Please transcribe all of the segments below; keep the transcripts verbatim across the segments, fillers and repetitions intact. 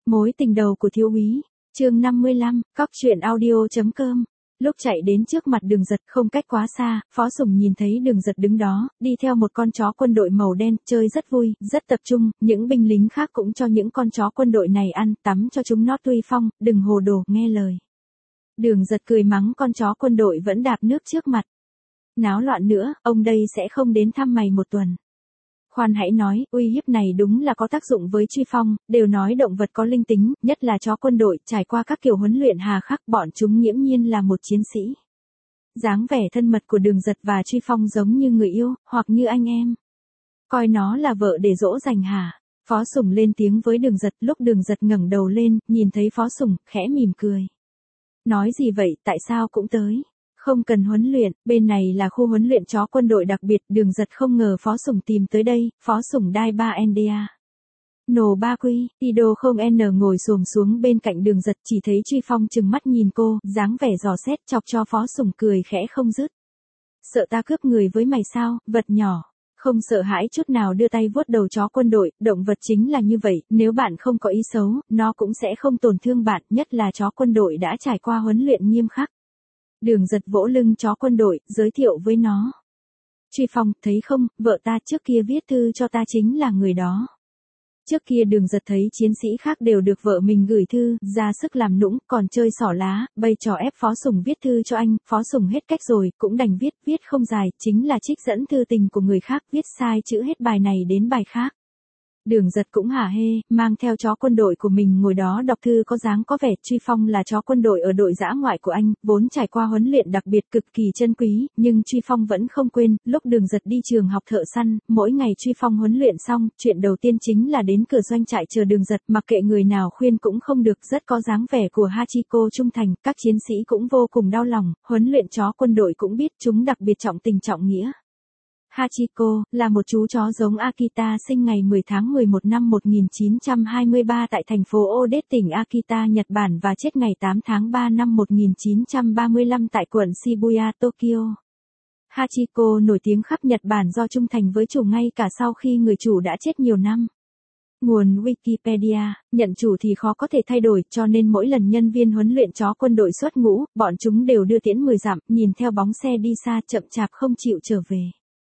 Mối tình đầu của thiếu úy, chương năm mươi lăm, cóc truyện audio.com. Lúc chạy đến trước mặt Đường Giật không cách quá xa, Phó Sùng nhìn thấy Đường Giật đứng đó, đi theo một con chó quân đội màu đen, chơi rất vui, rất tập trung, những binh lính khác cũng cho những con chó quân đội này ăn, tắm cho chúng nó tuy phong, đừng hồ đồ, nghe lời. Đường Giật cười mắng con chó quân đội vẫn đạp nước trước mặt. Náo loạn nữa, ông đây sẽ không đến thăm mày một tuần. Khoan hãy nói, uy hiếp này đúng là có tác dụng với Truy Phong, đều nói động vật có linh tính, nhất là chó quân đội, trải qua các kiểu huấn luyện hà khắc, bọn chúng nghiễm nhiên là một chiến sĩ. Dáng vẻ thân mật của Đường Giật và Truy Phong giống như người yêu, hoặc như anh em. Coi nó là vợ để dỗ dành hả? Phó Sùng lên tiếng với Đường Giật, lúc Đường Giật ngẩng đầu lên, nhìn thấy Phó Sùng, khẽ mỉm cười. Nói gì vậy, tại sao cũng tới? Không cần huấn luyện, bên này là khu huấn luyện chó quân đội đặc biệt, Đường Giật không ngờ Phó Sùng tìm tới đây, Phó Sùng đai ba en đê a. Nổ ba quy, Tido không n ngồi xổm xuống bên cạnh Đường Giật, chỉ thấy Truy Phong trừng mắt nhìn cô, dáng vẻ dò xét chọc cho Phó Sùng cười khẽ không dứt. Sợ ta cướp người với mày sao, vật nhỏ. Không sợ hãi chút nào đưa tay vuốt đầu chó quân đội, động vật chính là như vậy, nếu bạn không có ý xấu, nó cũng sẽ không tổn thương bạn, nhất là chó quân đội đã trải qua huấn luyện nghiêm khắc. Đường Giật vỗ lưng chó quân đội, giới thiệu với nó. Truy Phong, thấy không, vợ ta trước kia viết thư cho ta chính là người đó. Trước kia Đường Giật thấy chiến sĩ khác đều được vợ mình gửi thư, ra sức làm nũng, còn chơi xỏ lá, bày trò ép Phó Sùng viết thư cho anh, Phó Sùng hết cách rồi, cũng đành viết, viết không dài, chính là trích dẫn thư tình của người khác, viết sai chữ hết bài này đến bài khác. Đường Giật cũng hả hê, mang theo chó quân đội của mình ngồi đó đọc thư có dáng có vẻ. Truy Phong là chó quân đội ở đội dã ngoại của anh, vốn trải qua huấn luyện đặc biệt cực kỳ chân quý, nhưng Truy Phong vẫn không quên, lúc Đường Giật đi trường học thợ săn, mỗi ngày Truy Phong huấn luyện xong, chuyện đầu tiên chính là đến cửa doanh trại chờ Đường Giật, mặc kệ người nào khuyên cũng không được, rất có dáng vẻ của Hachiko trung thành, các chiến sĩ cũng vô cùng đau lòng, huấn luyện chó quân đội cũng biết chúng đặc biệt trọng tình trọng nghĩa. Hachiko, là một chú chó giống Akita sinh ngày mười tháng mười một năm một nghìn chín trăm hai mươi ba tại thành phố Ode tỉnh Akita, Nhật Bản và chết ngày tám tháng ba năm một nghìn chín trăm ba mươi lăm tại quận Shibuya, Tokyo. Hachiko nổi tiếng khắp Nhật Bản do trung thành với chủ ngay cả sau khi người chủ đã chết nhiều năm. Nguồn Wikipedia, nhận chủ thì khó có thể thay đổi, cho nên mỗi lần nhân viên huấn luyện chó quân đội xuất ngũ, bọn chúng đều đưa tiễn mười dặm, nhìn theo bóng xe đi xa chậm chạp không chịu trở về.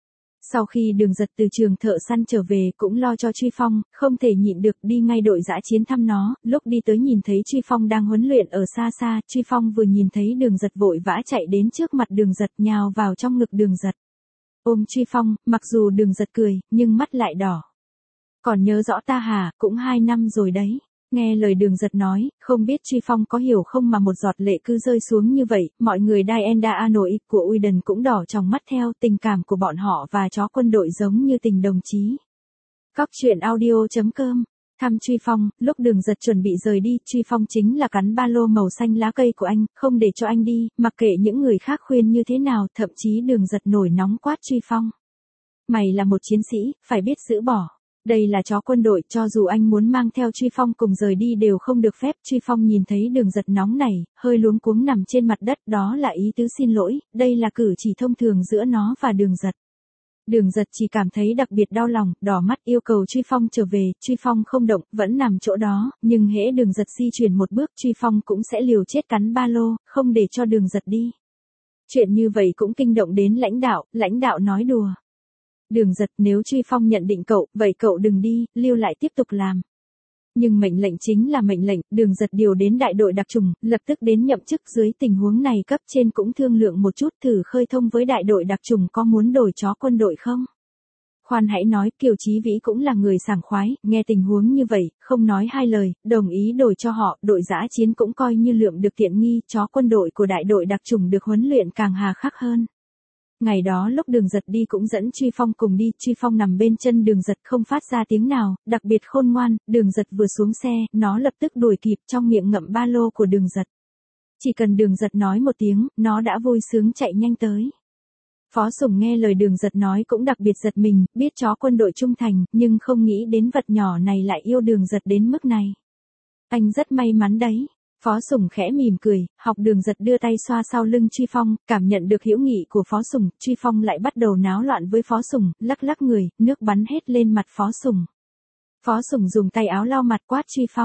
Sau khi Đường Giật từ trường thợ săn trở về cũng lo cho Truy Phong, không thể nhịn được đi ngay đội dã chiến thăm nó, lúc đi tới nhìn thấy Truy Phong đang huấn luyện ở xa xa, Truy Phong vừa nhìn thấy Đường Giật vội vã chạy đến trước mặt Đường Giật nhào vào trong ngực Đường Giật. Ôm Truy Phong, mặc dù Đường Giật cười, nhưng mắt lại đỏ. Còn nhớ rõ ta hả, cũng hai năm rồi đấy. Nghe lời Đường Giật nói, không biết Truy Phong có hiểu không mà một giọt lệ cứ rơi xuống như vậy, mọi người Diana Anoi của Uiden cũng đỏ trong mắt theo, tình cảm của bọn họ và chó quân đội giống như tình đồng chí. Cóc truyện audio.com. Thăm Truy Phong, lúc Đường Giật chuẩn bị rời đi, Truy Phong chính là cắn ba lô màu xanh lá cây của anh, không để cho anh đi, mặc kệ những người khác khuyên như thế nào, thậm chí Đường Giật nổi nóng quát Truy Phong. Mày là một chiến sĩ, phải biết giữ bỏ. Đây là chó quân đội, cho dù anh muốn mang theo Truy Phong cùng rời đi đều không được phép. Truy Phong nhìn thấy Đường Giật nóng này, hơi luống cuống nằm trên mặt đất, đó là ý tứ xin lỗi, đây là cử chỉ thông thường giữa nó và Đường Giật. Đường Giật chỉ cảm thấy đặc biệt đau lòng, đỏ mắt yêu cầu Truy Phong trở về, Truy Phong không động, vẫn nằm chỗ đó, nhưng hễ Đường Giật di chuyển một bước, Truy Phong cũng sẽ liều chết cắn ba lô, không để cho Đường Giật đi. Chuyện như vậy cũng kinh động đến lãnh đạo, lãnh đạo nói đùa. Đường Giật, nếu Truy Phong nhận định cậu, vậy cậu đừng đi, lưu lại tiếp tục làm. Nhưng mệnh lệnh chính là mệnh lệnh, Đường Giật điều đến đại đội đặc trùng, lập tức đến nhậm chức. Dưới tình huống này cấp trên cũng thương lượng một chút, thử khơi thông với đại đội đặc trùng có muốn đổi chó quân đội không? Khoan hãy nói, Kiều Chí Vĩ cũng là người sảng khoái, nghe tình huống như vậy, không nói hai lời, đồng ý đổi cho họ, đội dã chiến cũng coi như lượm được tiện nghi, chó quân đội của đại đội đặc trùng được huấn luyện càng hà khắc hơn. Ngày đó lúc Đường Giật đi cũng dẫn Truy Phong cùng đi, Truy Phong nằm bên chân Đường Giật không phát ra tiếng nào, đặc biệt khôn ngoan, Đường Giật vừa xuống xe, nó lập tức đuổi kịp trong miệng ngậm ba lô của Đường Giật. Chỉ cần Đường Giật nói một tiếng, nó đã vui sướng chạy nhanh tới. Phó Sùng nghe lời Đường Giật nói cũng đặc biệt giật mình, biết chó quân đội trung thành, nhưng không nghĩ đến vật nhỏ này lại yêu Đường Giật đến mức này. Anh rất may mắn đấy. Phó Sùng khẽ mỉm cười, học Đường Giật đưa tay xoa sau lưng Truy Phong, cảm nhận được hữu nghị của Phó Sùng, Truy Phong lại bắt đầu náo loạn với Phó Sùng, lắc lắc người, nước bắn hết lên mặt Phó Sùng. Phó Sùng dùng tay áo lau mặt quát Truy Phong,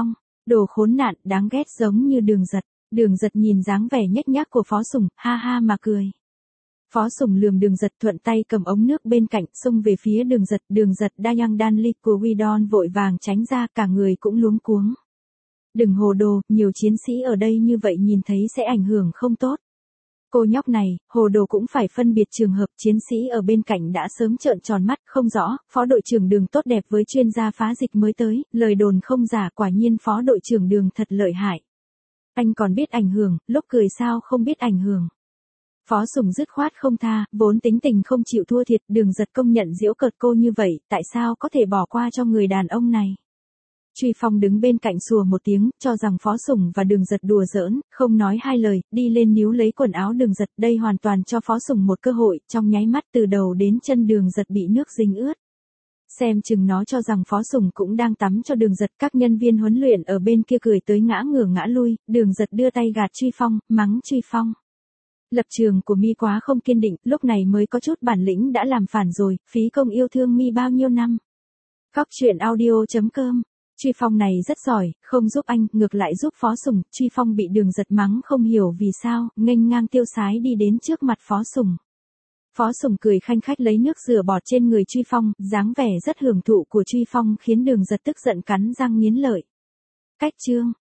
Đồ khốn nạn, đáng ghét giống như Đường Giật. Đường Giật nhìn dáng vẻ nhếch nhác của Phó Sùng, ha ha mà cười. Phó Sùng lườm Đường Giật thuận tay cầm ống nước bên cạnh xông về phía Đường Giật. Đường Giật Dayang Danli của Widon vội vàng tránh ra, cả người cũng luống cuống. Đừng hồ đồ, nhiều chiến sĩ ở đây như vậy nhìn thấy sẽ ảnh hưởng không tốt. Cô nhóc này, hồ đồ cũng phải phân biệt trường hợp. Chiến sĩ ở bên cạnh đã sớm trợn tròn mắt, không rõ, phó đội trưởng Đường tốt đẹp với chuyên gia phá dịch mới tới, lời đồn không giả, quả nhiên phó đội trưởng Đường thật lợi hại. Anh còn biết ảnh hưởng, lúc cười sao không biết ảnh hưởng. Phó Sùng dứt khoát không tha, vốn tính tình không chịu thua thiệt. Đường Giật công nhận giễu cợt cô như vậy, tại sao có thể bỏ qua cho người đàn ông này. Truy Phong đứng bên cạnh sủa một tiếng, cho rằng Phó Sùng và Đường Giật đùa giỡn, không nói hai lời, đi lên níu lấy quần áo Đường Giật. Đây hoàn toàn cho Phó Sùng một cơ hội, trong nháy mắt từ đầu đến chân Đường Giật bị nước dính ướt. Xem chừng nó cho rằng Phó Sùng cũng đang tắm cho Đường Giật. Các nhân viên huấn luyện ở bên kia cười tới ngã ngửa ngã lui. Đường Giật đưa tay gạt Truy Phong, mắng Truy Phong. Lập trường của mi quá không kiên định, lúc này mới có chút bản lĩnh đã làm phản rồi, phí công yêu thương mi bao nhiêu năm. Cóc truyện audio chấm com. Truy Phong này rất giỏi, không giúp anh, ngược lại giúp Phó Sùng. Truy Phong bị Đường Giật mắng không hiểu vì sao, nghênh ngang tiêu sái đi đến trước mặt Phó Sùng. Phó Sùng cười khanh khách lấy nước rửa bọt trên người Truy Phong, dáng vẻ rất hưởng thụ của Truy Phong khiến Đường Giật tức giận cắn răng nghiến lợi. Cách chương